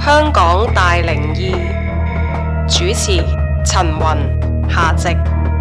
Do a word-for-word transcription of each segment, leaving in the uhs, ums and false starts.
香港大靈異，主持陳雲、夏夕。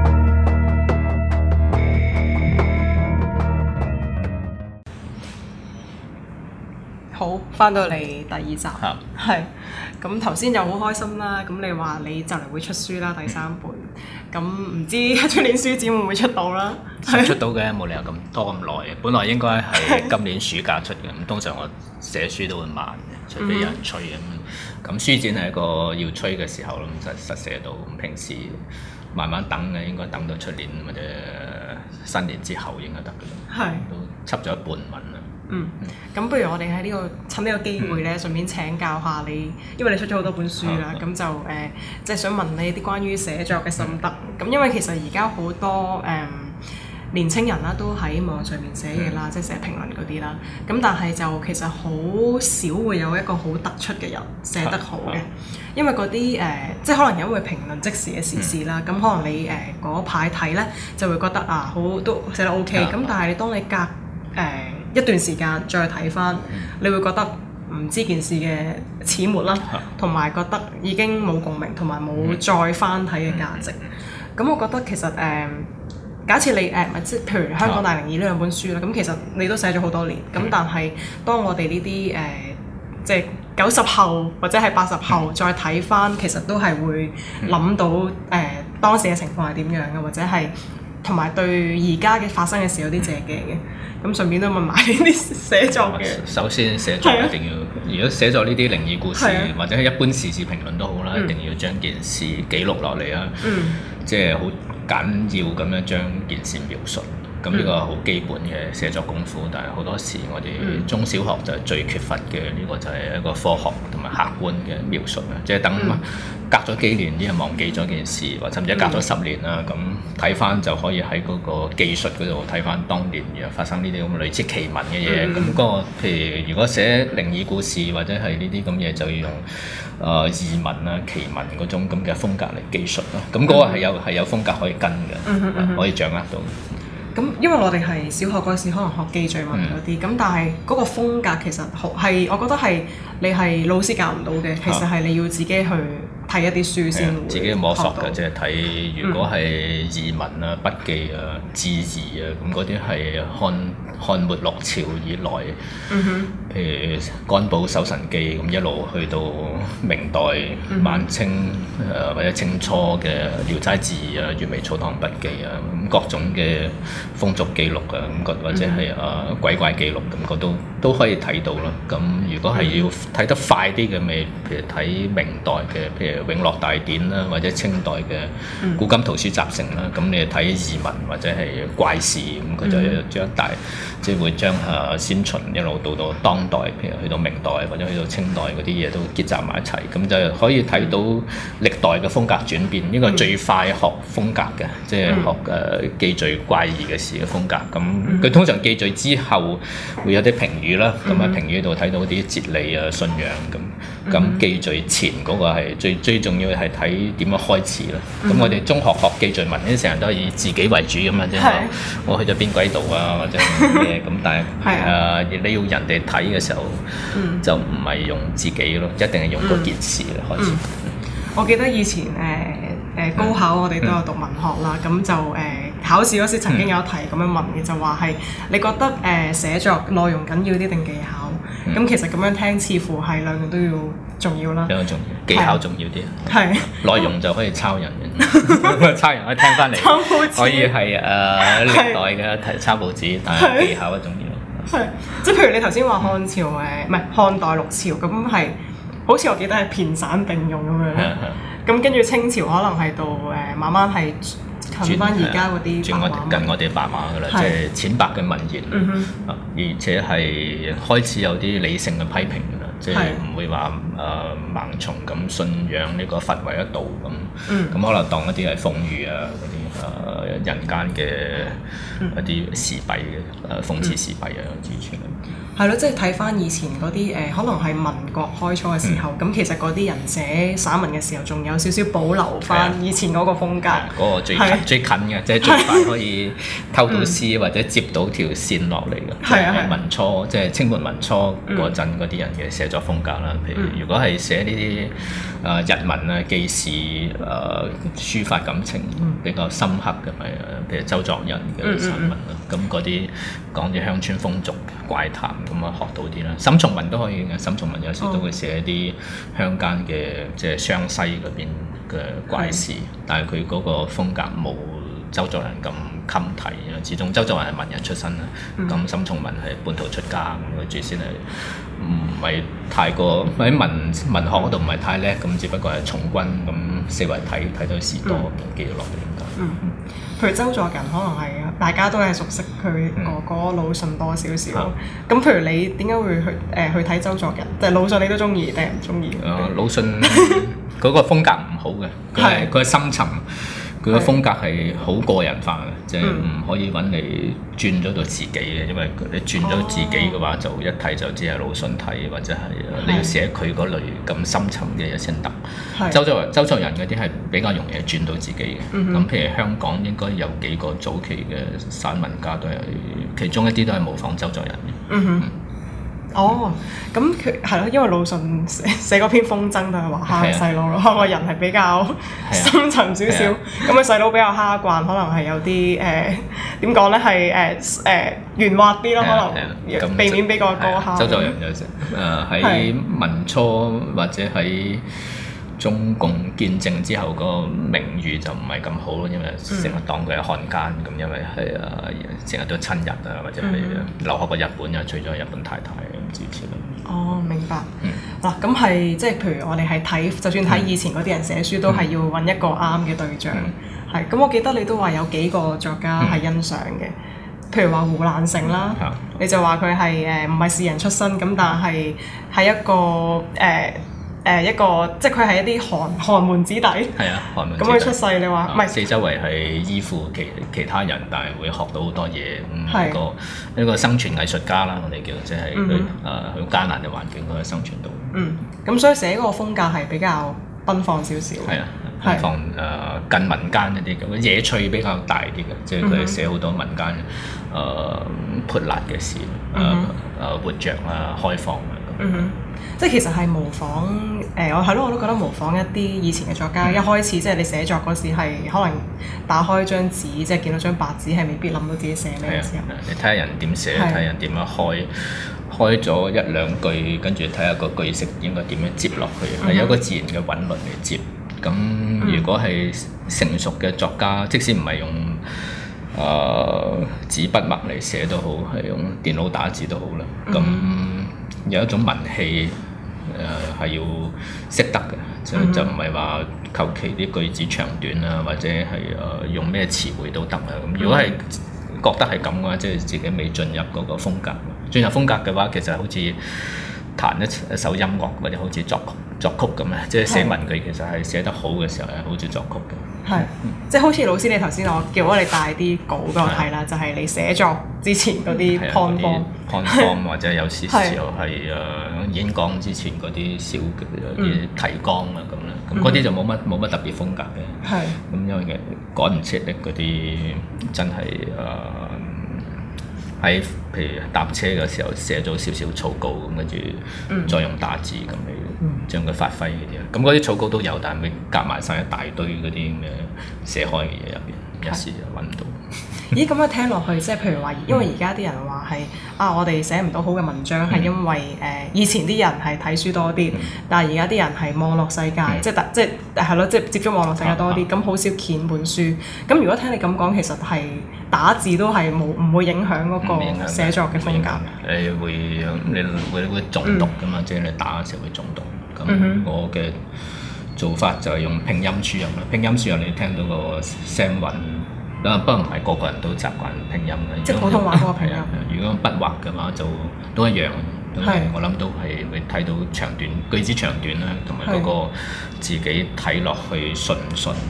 好，翻到嚟第二集，係咁頭先就好開心啦。咁你話你就嚟會出書啦，第三本，咁唔知出年書展會唔會出到啦？ 出到嘅，冇理由咁拖咁耐嘅。本來應該係今年暑假出嘅，咁通常我寫書都會慢嘅，除非有人催咁。咁、嗯、書展係一個要催嘅時候咯，咁實實寫到。平時慢慢等嘅，應該等到出年或者新年之後應該得嘅啦。係都輯咗一半文啦。 嗯，咁不如我哋喺呢個趁呢個機會咧，順便請教下你，因為你出咗好多本書啦，咁、嗯、就誒，即、呃、係、就是、想問你啲關於寫作嘅心得。咁、嗯、因為其實而家好多誒、呃、年青人啦，都喺網上面寫嘢啦，嗯、即係寫評論嗰啲啦。咁但係就其實好少會有一個好突出嘅人寫得好嘅，嗯嗯、因為嗰啲誒，即係可能因為評論即時嘅時事啦，咁、嗯、可能你誒嗰排睇咧就會覺得啊，好都寫得 OK。咁、嗯、但係你當你隔誒、呃一段時間再睇翻，嗯、你會覺得唔知件事嘅始末啦，同埋、嗯、覺得已經冇共鳴，同埋冇再翻睇嘅價值。咁、嗯、我覺得其實誒、呃，假設你誒，即、呃、係譬如《香港大靈異》呢兩本書啦，咁、嗯、其實你都寫咗好多年。咁、嗯、但係當我哋呢啲誒，即係九十後或者係八十後再睇翻，嗯、其實都係會諗到誒、呃、當時嘅情況係點樣嘅，或者係同埋對而家嘅發生嘅事有啲借鏡嘅。咁順便都問埋呢啲寫作嘅。首先寫作一定要，啊、如果寫作呢啲靈異故事、啊、或者係一般時事評論都好啦，嗯、一定要將件事記錄落嚟啊！嗯、即係好簡要咁樣將件事描述。咁呢個好基本嘅寫作功夫，但係好多時我哋中小學就係最缺乏嘅呢、呢個就係一個科學同埋客觀嘅描述啊！即係等隔咗幾年啲人忘記咗件事，或者甚至隔咗十年啦，咁睇翻就可以喺嗰個技術嗰度睇翻當年又發生呢啲咁類似奇聞嘅嘢。咁嗰、嗯嗰個譬如如果寫靈異故事或者係呢啲咁嘢，就要用誒異聞啊、奇聞嗰種咁嘅風格嚟記述咯。咁嗰個係有係有風格可以跟嘅，嗯嗯、可以掌握到。 咁因為我哋係小學嗰時可能學記敘文嗰啲，咁、嗯、但係嗰個風格其實好係，我覺得係你係老師教唔到嘅，其實係你要自己去睇一啲書先會自己摸索嘅，即係睇如果係異文啊、筆記啊、志異啊，咁嗰啲係漢漢末六朝以來，嗯、哼譬如干寶搜神記咁一路去到明代、嗯、哼晚清誒、呃、或者清初嘅聊齋志異啊、閱微草堂筆記啊，咁各種嘅風俗記錄啊，咁或者係啊、呃、鬼怪記錄咁，嗰都都可以睇到啦。咁如果係要睇得快啲嘅，咪譬如睇明代嘅，譬如《永樂大典》啦，或者清代嘅《古今圖書集成》啦，咁、嗯、你睇異聞或者係怪事，咁佢就將一大即係會將啊先秦一路到到當代，譬如去到明代或者去到清代嗰啲嘢都結集埋一齊，咁就可以睇到歷代嘅風格轉變。呢個最快學風格嘅，即係學誒記敘怪異嘅事嘅風格。咁佢通常記敘之後會有啲評語啦，咁喺評語度睇到啲哲理啊、信仰咁。咁記敘前嗰個係最最重要係睇點樣開始啦。咁、嗯、我哋中學學記敘文咧，成日都係以自己為主咁嘛，即係我去咗邊鬼度啊，或者咩咁。但係誒、呃，你要人哋睇嘅時候，嗯、就唔係用自己咯，一定係用嗰件事嚟開始。嗯嗯、 我記得以前誒誒、呃、高考我哋都有讀文學啦，咁、嗯、就誒、呃、考試嗰時曾經有一題咁樣問嘅，就話係你覺得誒、呃、寫作內容緊要啲定技巧？咁、嗯、其實咁樣聽，似乎係兩樣都要重要啦。 兩樣重要，技巧重要啲。係是內容就可以抄人嘅，抄人可以聽翻嚟。抄報紙可以係誒、呃、歷代嘅題抄報紙，但係技巧都重要。係即係譬如你頭先話漢朝誒，唔係漢代六朝咁係，好似我記得係片散並用咁樣。咁跟住清朝可能係到誒慢慢係。轉翻而家嗰啲轉我近我哋白話噶啦，即係淺白嘅文言，嗯、哼而且係開始有啲理性嘅批評噶啦，即係唔會話誒、呃、盲從咁信仰呢個佛為一道咁，咁、嗯、可能當一啲係諷喻啊嗰啲。 誒人間嘅一啲時弊嘅誒諷刺時弊啊之類。 係咯，即係睇翻以前嗰啲誒，可能係民國開初嘅時候，咁、嗯、其實嗰啲人寫散文嘅時候，仲有少少保留翻以前嗰個風格。嗰、嗰個最近的最近嘅，即係最快可以偷到詩或者接到條線落嚟嘅。係啊係。民初即係清末民初嗰陣嗰啲人嘅寫作風格啦。譬如如果係寫呢啲誒日文啊、記事誒、呃、抒發感情比較深刻嘅咪，譬如周作人嘅散文啦。咁嗰啲講啲鄉村風俗怪談。咁啊學到啲啦，沈從文都可以嘅。沈從文有時都會寫一啲鄉間嘅，即係湘西嗰邊嘅怪事，的但係佢嗰個風格冇周作人咁襟睇啊。始終周作人係文人出身啦，咁、嗯、沈從文係半途出家，咁佢最先係唔係太過喺文文學嗰度唔係太叻，咁只不過係從軍咁四圍睇睇到士多咁記錄落嚟咁解。嗯嗯， 譬如周作人可能係大家都係熟悉佢哥哥魯迅多少少，咁、嗯、譬如你點解會去誒、呃、去睇周作人？即係魯迅你都中意定係唔中意？ 誒魯迅嗰個風格唔好嘅，佢係佢係深沉。佢個風格係好個人化嘅，即係唔可以揾你轉咗到自己嘅，因為你轉咗自己嘅話，就一睇就知係魯迅睇，或者係你要寫佢嗰類咁深沉嘅嘢先得。周作人周作人嗰啲係比較容易轉到自己嘅。咁、嗯、譬如香港應該有幾個早期嘅散文家都係，其中一啲都係模仿周作人嘅。嗯哼。嗯哦，咁佢係咯，因為魯迅寫寫嗰篇風箏都係話蝦細佬咯，個人係比較深沉少少，咁佢細佬比較蝦慣，可能係有啲誒點講咧，係誒誒圓滑啲咯，可能避免俾個哥蝦。周作人有時誒喺民初或者喺中共建政之後個名譽就唔係咁好咯，因為成日當佢係漢奸咁，因為係誒成日都親日啊，或者係留學過日本又娶咗日本太太咁之類。哦，明白。嗱、嗯，咁係即係譬如我哋係睇，就算睇以前嗰啲人寫書，嗯、都係要揾一個啱嘅對象。係、嗯，咁我記得你都話有幾個作家係欣賞嘅，嗯、譬如話胡蘭成啦，嗯、你就話佢係誒唔係士人出身，咁但係係一個誒。呃誒一個，即係佢係一啲寒寒門子弟。係啊，寒門子弟。咁佢出世，你話唔係四周圍係依附其其他人，但係會學到好多嘢。咁一個一個生存藝術家啦，我哋叫即係佢誒好艱難嘅環境，佢可以生存到。嗯，咁所以寫嗰個風格係比較奔放少少。係啊，奔放誒近民間一啲咁，野趣比較大啲嘅，即係佢寫好多民間誒潑辣嘅事，誒誒活躍啊，開放啊咁。嗯即係其實係模仿誒，我係咯，我都覺得模仿一啲以前嘅作家。嗯、一開始即係你寫作嗰時係可能打開張紙，即係見到張白紙係未必諗到自己寫咩嘅時候。你睇下人點寫，睇人點樣開，開咗一兩句，跟住睇下個句式應該點樣接落去，係、嗯、有一個自然嘅韻律嚟接。咁如果係成熟嘅作家，即使唔係用誒紙筆墨嚟寫都好，係用電腦打字都好啦。咁、嗯、有一種文氣。誒係、呃、要識得嘅，就就唔係話求其啲句子長短啊，或者係誒、呃、用咩詞彙都得啊。咁如果係覺得係咁嘅話，即係自己未進入嗰個風格。進入風格嘅話，其實好似彈一一首音樂，或者好似作曲作曲咁啊。即係寫文句其實係寫得好嘅時候係好似作曲嘅。係，即係好似老師你頭先我叫我哋帶啲稿俾我睇啦，就係你寫作之前嗰啲 point form point form 或者有時時候係誒演講之前嗰啲小嘅啲提綱啊咁啦，咁嗰啲就冇乜冇乜特別風格嘅。係，咁因為趕唔切咧嗰啲真係誒喺譬如搭車嘅時候寫咗少少草稿咁，跟住再用打字咁嚟。嗯、將佢發揮嗰啲，咁嗰啲草稿都有，但係咪夾埋晒一大堆嗰啲咁嘅寫開嘅嘢入邊，是一時就揾唔到。咦？咁樣聽落去，即係譬如話，因為而家啲人話係啊，我哋寫唔到好嘅文章，係、嗯、因為誒、呃、以前啲人係睇書多啲，嗯、但係而家啲人係網絡世界，嗯、即係即係係咯，即係接觸網絡世界多啲，咁好、啊、少攢本書。咁如果聽你咁講，其實係打字都係冇唔會影響嗰個寫作嘅風格。你會你會會中毒㗎嘛？即係、嗯、你打嘅時候會中毒。咁、嗯、我嘅做法就係用拼音輸入啦。拼音輸入你聽到個聲韻。不過唔係個個人都習慣拼音嘅，即係普通話嗰個拼音。如果筆畫嘅話就都一樣，是我諗都係會睇到長短句子長短啦，同埋嗰個自己睇落去順唔順啦。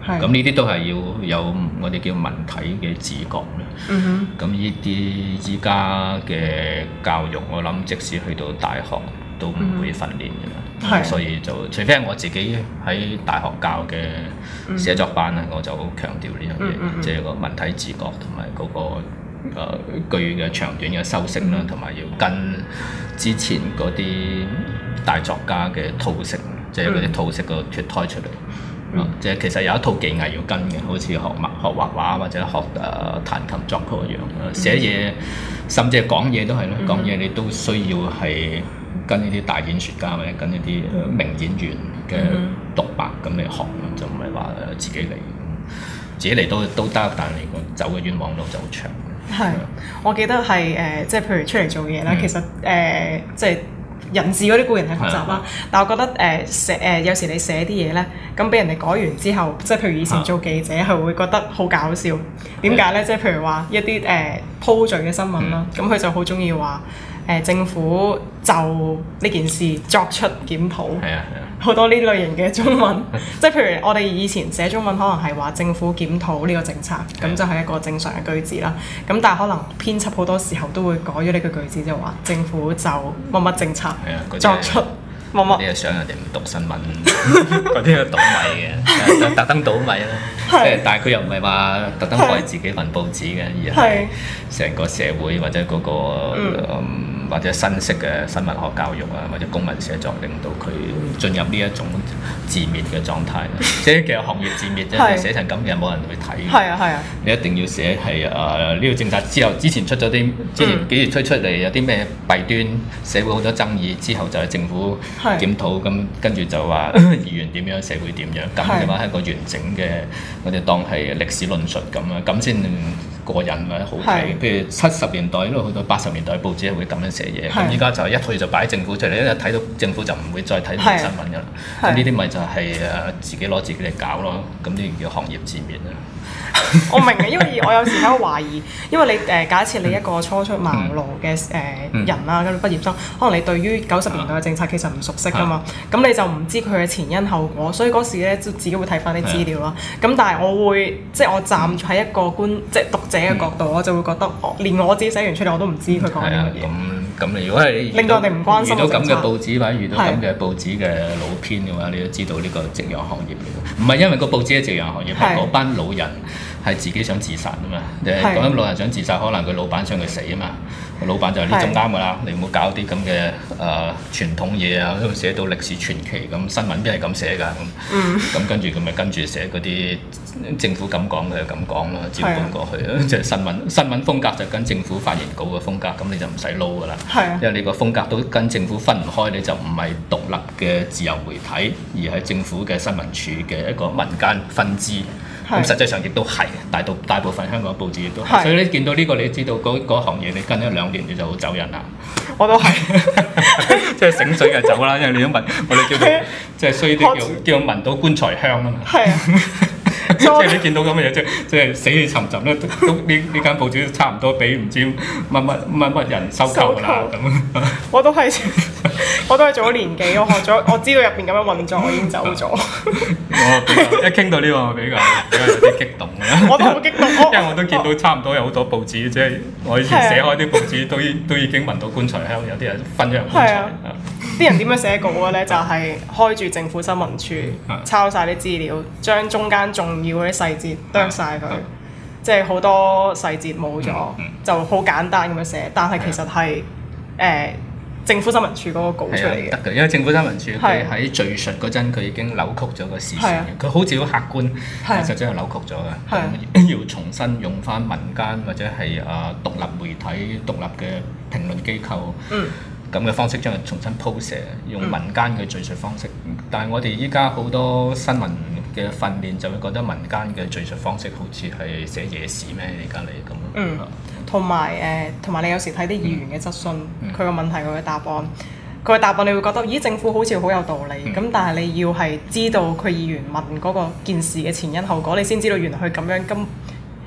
咁呢啲都係要有我哋叫文體嘅自覺啦。咁呢啲依家嘅教育，我諗即使去到大學都唔會訓練嘅啦。嗯、所以就除非係我自己喺大學教嘅寫作班咧，嗯、我就好強調呢樣嘢，即係個文體自覺同埋嗰個誒句嘅長短嘅修飾啦，同埋、嗯、要跟之前嗰啲大作家嘅套式，即係嗰啲套式個脫胎出嚟。嗯、即係其實有一套技藝要跟嘅，好似學畫學畫畫或者學誒、呃、彈琴作曲一樣。嗯、寫嘢甚至係講嘢都係咯，講嘢、嗯、你都需要係跟呢啲大演說家或者跟呢啲名演員嘅獨白咁嚟學，就唔係話自己嚟。自己嚟都都得，但係你走嘅冤枉路就好長。係是，嗯、 我記得係誒、呃，即係譬如出嚟做嘢啦，嗯、其實誒、呃，即係人事嗰啲固然係複雜啦，嗯、但係我覺得誒、呃、寫誒、呃、有時你寫啲嘢咧，咁俾人哋改完之後，即係譬如以前做記者係、嗯、會覺得好搞笑。點解咧？即係譬如話一啲誒、呃、鋪敘嘅新聞啦，咁佢、嗯、就好中意話誒政府就呢件事作出檢討。係啊係啊。好多呢類型嘅中文，即係譬如我哋以前寫中文可能係話政府檢討呢個政策，咁就係一個正常嘅句子啦。咁但係可能編輯好多時候都會改咗呢個句子，就話政府就乜乜政策作出乜乜。 啲係想人哋唔讀新聞，嗰啲係倒米嘅，特登倒米啦。即係但係佢又唔係話特登為自己份報紙嘅，而係成個社會或者嗰個嗯。或者新式嘅新聞學教育啊，或者公民寫作，令到佢進入呢一種自滅嘅狀態。即係其實行業自滅啫，你寫成咁嘅冇人會睇。係啊係啊，你一定要寫係誒呢個政策之後，之前出咗啲，之前幾月推出嚟有啲咩弊端，社會好多爭議，之後就係政府檢討，咁跟住就話議員點樣，社會點樣，咁嘅話係一個完整嘅，我哋當係歷史論述咁啊，咁先過癮或者好睇。譬如七十年代因為去到八十年代報紙係會咁樣寫嘢，咁依家就一退就擺政府出嚟，一睇到政府就唔會再睇呢啲新聞㗎啦。咁呢啲咪就係誒自己攞自己嚟搞咯，咁呢叫行業自滅啦。 我明嘅，因為我有時喺度懷疑，因為你誒、呃、假設你一個初出茅廬嘅誒人啦，咁畢業生，可能你對於九十年代嘅政策其實唔熟悉㗎嘛，咁、嗯、你就唔知佢嘅前因後果，所以嗰時咧就自己會睇翻啲資料啦。咁、嗯、但係我會即係我站喺一個觀即係讀者嘅角度，嗯、我就會覺得我連我自己寫完出嚟我都唔知佢講啲乜嘢。 咁你如果係令到我哋唔關心， 遇到咁嘅報紙或者遇到咁嘅報紙嘅老編嘅話，你都知道呢個夕陽行業嚟嘅，唔係因為個報紙係夕陽行業，係嗰班老人係自己想自殺啊嘛。誒講緊老人想自殺，可能佢老闆想佢死啊嘛。老闆就係呢種啱㗎啦，你唔好搞啲咁嘅誒傳統嘢啊，喺度寫到歷史傳奇咁，新聞邊係咁寫㗎咁。咁跟住佢咪跟住寫嗰啲政府咁講嘅咁講咯，照搬過去啊。即係新聞新聞風格就跟政府發言稿嘅風格，咁你就唔使撈㗎啦。因為你個風格都跟政府分唔開，你就唔係獨立嘅自由媒體，而係政府嘅新聞處嘅一個民間分支。咁實際上亦都係，大到大部分香港報紙亦都係，是所以你見到呢個，你知道嗰嗰行嘢你跟咗兩年你就好走人啦。 我都係， 即係醒水就走啦，因為你都聞，我哋叫做即係衰啲叫叫聞到棺材香啊嘛。係啊。即係你見到咁嘅嘢，即係即係死氣沉沉咧，都呢呢間報紙都差唔多俾唔知乜乜乜乜人收購啦咁。 我都係，我都係做咗年幾，我學咗，我知道入邊咁樣運作，我已經走咗。 我一傾到呢個，我比較比較有啲激動嘅。 我都好激動， 因為我都見到差唔多有好多報紙，即係我以前寫開啲報紙都已都已經聞到棺材香，有啲人分咗入棺材。 啲人點樣寫稿嘅咧？就係開住政府新聞處，抄晒啲資料，將中間重要嗰啲細節剁晒佢，即係好多細節冇咗，就好簡單咁樣寫。但係其實係誒政府新聞處嗰個稿出嚟嘅。 得嘅，因為政府新聞處佢喺敘述嗰陣，佢已經扭曲咗個事實，佢好似好客觀，但實際係扭曲咗嘅。要重新用翻民間或者係誒獨立媒體、獨立嘅評論機構。咁嘅方式將佢重新鋪寫，用民間嘅敘述方式。嗯、但係我哋依家好多新聞嘅訓練就會覺得民間嘅敘述方式好似係寫野史咩？而家嚟咁。嗯。 同埋誒，同埋、呃、你有時睇啲議員嘅質詢，佢個、嗯、問題佢嘅答案，佢嘅答案你會覺得，咦，政府好似好有道理。咁、嗯、但係你要係知道佢議員問嗰個件事嘅前因後果，你先知道原來佢咁樣咁。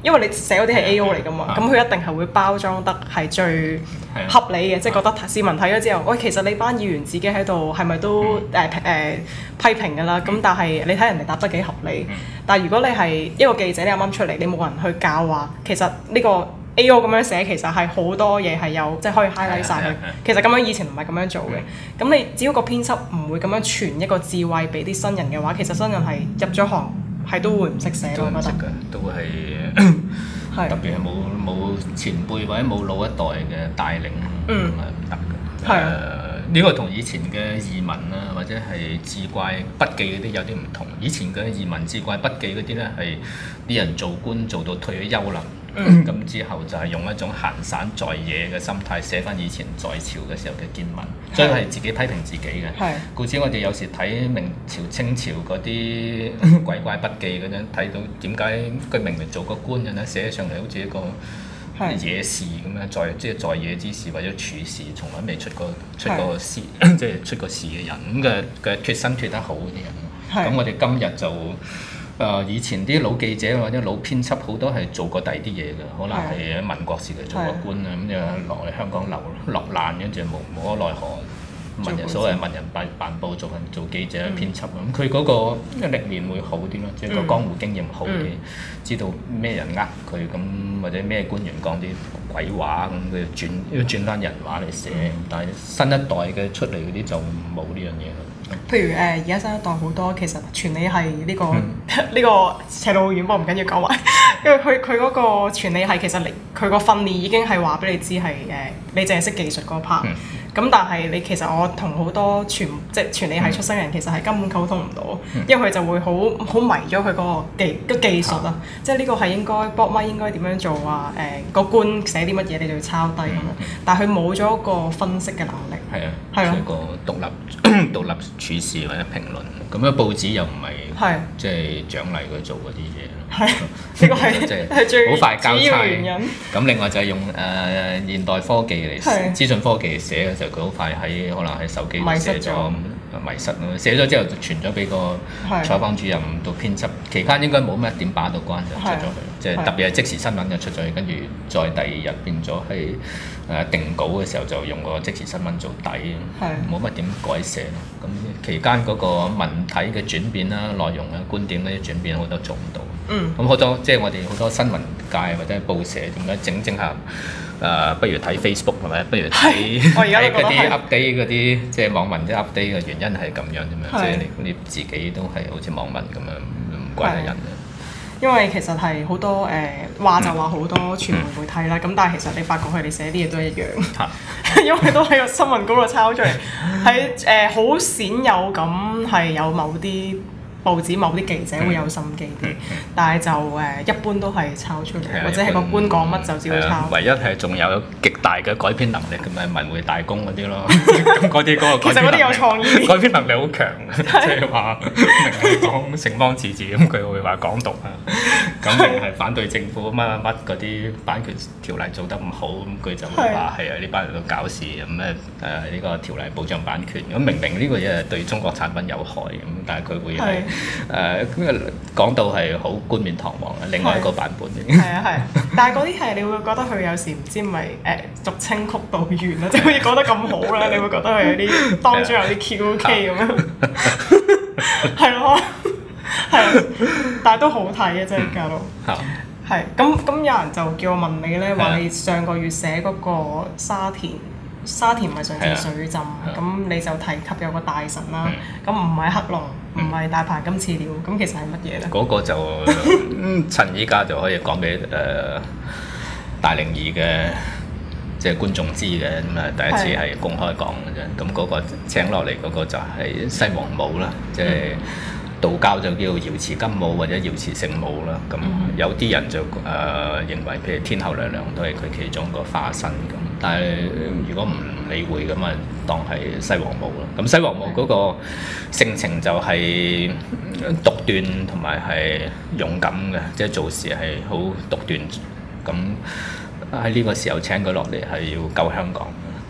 因為你寫嗰啲係 A O 嚟㗎嘛，咁佢、啊、一定係會包裝得係最合理嘅，即係、啊、覺得市民睇咗之後，喂，其實你班議員自己喺度係咪都誒誒、嗯呃呃、批評㗎啦？咁、嗯、但係你睇人哋答得幾合理，嗯、但係如果你係一個記者，你啱啱出嚟，你冇人去教話，其實呢個 A O 咁樣寫其實係好多嘢係有即係可以 highlight 晒佢。其實咁樣以前唔係咁樣做嘅。咁、嗯、你只要個編輯唔會咁樣傳一個智慧俾啲新人嘅話，其實新人係入咗行係都會唔識寫咯，我覺得。 都係特別係冇冇前輩或者冇老一代嘅帶領，咁係唔得嘅。係啊，呢個同以前嘅移民啊，或者係志怪筆記嗰啲有啲唔同。以前嘅移民志怪筆記嗰啲咧係啲人做官做到退咗休啦。咁、嗯、之後就係用一種閒散在野嘅心態寫翻以前在朝嘅時候嘅見聞，所以係自己批評自己嘅。故此我哋有時睇明朝清朝嗰啲鬼怪筆記嗰陣，睇到點解佢明明做個官人咧，寫上嚟好似一個野士咁樣，在即係在野之士或者處士，從來未出過出過仕，即係出過仕嘅人，咁嘅嘅脫身脫得好啲人。咁我哋今日就。誒、呃、以前啲老記者或者老編輯好多係做過第二啲嘢嘅，可能係喺民國時期做過官啊，咁就落嚟香港流落難，跟住無無可奈何，文人所謂文人辦辦報做份做記者編輯咁，佢嗰、嗯、個歷練會好啲咯，即係個江湖經驗好啲，嗯、知道咩人呃佢咁，或者咩官員講啲鬼話咁，佢轉要轉翻人話嚟寫，嗯、但係新一代嘅出嚟嗰啲就冇呢樣嘢咯。 譬如誒，而家新一代好多其實傳理係呢個呢、嗯、個斜路好遠，不過唔緊要講埋，因為佢佢嗰個傳理係其實你佢個訓練已經係話俾你知係誒，你淨係識技術嗰 part。嗯咁但係你其實我同好多傳即係傳理系出身人其實係根本溝通唔到，嗯、因為佢就會好好迷咗佢嗰個技個技術啊，即係呢個係應該 board 咪應該點樣做啊？誒、呃、個官寫啲乜嘢你就要抄低咁樣，嗯、但係佢冇咗個分析嘅能力。係啊，係啊，一個獨立獨立處事或者評論，咁樣報紙又唔係即係獎勵佢做嗰啲嘢。係，呢個係係最好快交差原因。咁另外就係用誒、呃、現代科技嚟資訊科技嚟寫嘅時候，佢好快喺可能喺手機度寫咗迷失咯。寫咗之後就傳咗俾個採訪主任到編輯，期間應該冇咩點把到關就出咗去，即係特別係即時新聞就出咗去，跟住再第二日變咗係誒定稿嘅時候就用個即時新聞做底，冇乜點改寫咯。咁期間嗰個文體嘅轉變啦、內容啊、觀點嗰啲轉變好多做唔到。嗯，咁好多即係我哋好多新聞界或者報社點解整整下誒、呃，不如睇 Facebook 係咪？不如睇睇嗰啲 update 嗰啲，即係網民啲 update 嘅原因係咁樣啫嘛，即係你你自己都係好似網民咁樣唔關係人嘅。因為其實係好多誒、呃、話就話好多傳媒會睇啦，咁、嗯、但係其實你發覺佢哋寫啲嘢都係一樣，嗯、因為都喺個新聞稿度抄出嚟，係誒好鮮有咁係有某啲報紙某啲記者會有心機啲，嗯嗯、但係就誒、呃、一般都係抄出嚟，嗯、或者係個官講乜就照抄。唯一係仲有極大嘅改編能力嘅咪文匯大公嗰啲咯，咁嗰啲嗰個其實嗰啲有創意，改編能力好強，即係話明係講城邦自治咁，佢會話港獨啊，咁定係反對政府乜乜乜嗰啲版權條例做得唔好，咁佢就會話係啊呢班人喺度搞事咁咩誒呢個條例保障版權，咁明明呢個嘢係對中國產品有害咁，但係佢會係。誒咁啊講到係好冠冕堂皇嘅，另外一個版本嘅。係啊係，但係嗰啲係你會覺得佢有時唔知咪誒俗稱曲導員啦，即係好似講得咁好啦，你會覺得佢有啲當中有啲 Q K 咁樣，係咯，係，但係都好睇嘅真係搞到。係咁咁有人就叫我問你咧，話你上個月寫嗰個沙田。沙田咪上次水浸，咁、啊、你就提及有個大神啦，咁唔係黑龍，唔係、嗯、大鵬金翅鳥，咁其實係乜嘢咧？嗰個就趁依家就可以講俾誒大靈異嘅即係觀眾知嘅，咁啊第一次係公開講嘅啫。咁嗰、啊、個請落嚟嗰個就係西王母啦，即係、嗯、道教就叫瑤池金母或者瑤池聖母啦。咁有啲人就誒、呃、認為，譬如天后娘娘都係佢其中一個化身咁。但係如果唔理會咁啊，當係西王母咯。咁西王母嗰個性情就係獨斷同埋係勇敢嘅，即係做事係好獨斷。咁喺呢個時候請佢落嚟係要救香港，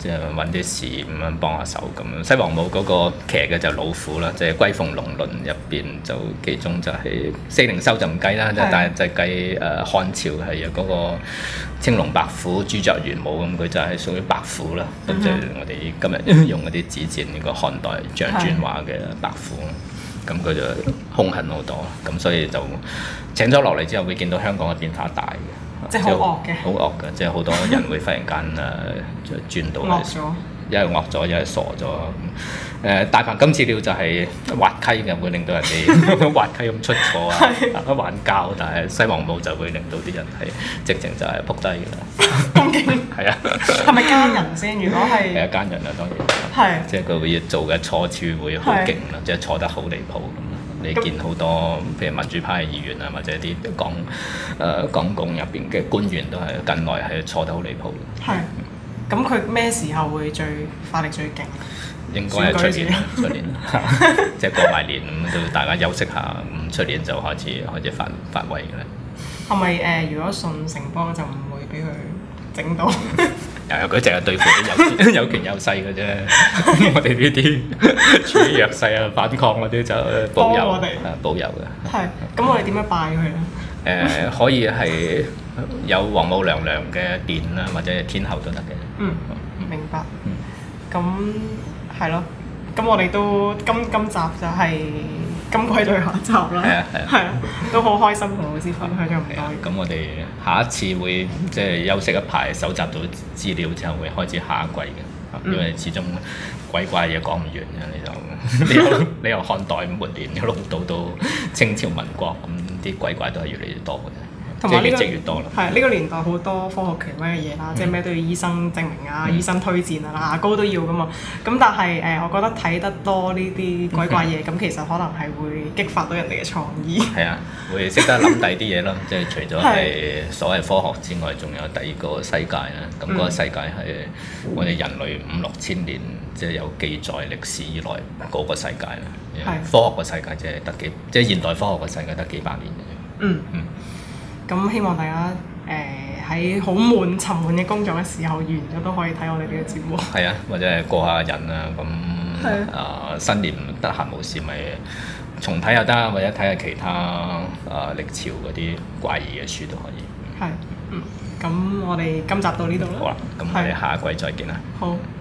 即係揾啲事咁樣幫下手咁。西王母嗰個騎嘅就老虎啦，即係龜鳳龍鱗入邊就其中就係四靈獸就唔計啦，但係就計誒漢朝係有嗰個青龍白虎朱雀玄武咁，佢就係屬於白虎啦。咁即係我哋今日用嗰啲紙賤呢個漢代象磚畫嘅白虎。咁佢就兇狠好多，咁所以就請咗落嚟之後，會見到香港嘅變化大嘅， 即係好惡嘅， 好惡嘅，即係好多人會忽然間誒轉到嚟，一係惡咗，一係傻咗。誒、呃、大鵬金翅鳥就係滑稽嘅，會令到人哋滑稽咁出錯啊，大家玩交，但係西王母就會令到啲人係直情就係撲低㗎啦。 咁勁係啊， 係咪奸人先？如果係係啊，奸人啊，當然係， 即係佢會做嘅錯處會好勁啦，即係錯得好離譜咁。你見好多譬如民主派嘅議員啊，或者啲港誒港共入邊嘅官員都係近來係錯得好離譜。係， 咁佢咩時候會最發力最勁？ 應該係出年，出年即係過埋年咁，都大家休息下，咁出年就開始開始發發威嘅啦。 係咪誒？如果順城邦就唔會俾佢整到？ 又佢淨係對付啲有有權有勢嘅啫。我哋呢啲處於弱勢啊、反抗嗰啲就保佑，啊保佑嘅。 係，咁我哋點樣拜佢咧？ 誒、呃、可以係有王母娘娘嘅殿啦，或者天后都得嘅。 嗯，明白。嗯，咁。係咯，咁我哋都今今集就係今季最後一集啦。係啊係啊，係啊，都好開心同老師分享咗咁多。 咁我哋下一次會即係休息一排，搜集到資料之後，會開始下一季嘅。嗯、因為始終鬼怪嘢講唔完嘅，你就你由你由漢代末年一路到到清朝民國，咁啲鬼怪都係越嚟越多嘅。 同埋呢個越多係呢個年代好多科學權威嘅嘢啦，嗯、即係咩都要醫生證明啊、嗯、醫生推薦啊、牙膏都要噶嘛。咁但係誒、呃，我覺得睇得多呢啲鬼怪嘢，咁、嗯、其實可能係會激發到人哋嘅創意。係啊， 會識得諗第二啲嘢咯，即係除咗係所謂科學之外，仲有第二個世界啦。咁嗰個世界係我哋人類五六千年即係有記載歷史以來嗰個世界啦。係科學嘅世界即係得幾，即係現代科學嘅世界得幾百年嘅。嗯嗯。咁希望大家誒喺好悶沉悶嘅工作嘅時候完咗都可以睇我哋呢個節目。係啊，或者係過下癮啊咁啊、呃、新年得閒無事咪重睇又得，或者睇下其他啊、呃、歷朝嗰啲怪異嘅書都可以。係，嗯，咁我哋今集到呢度啦。好啦，咁我哋下一季再見啦。好。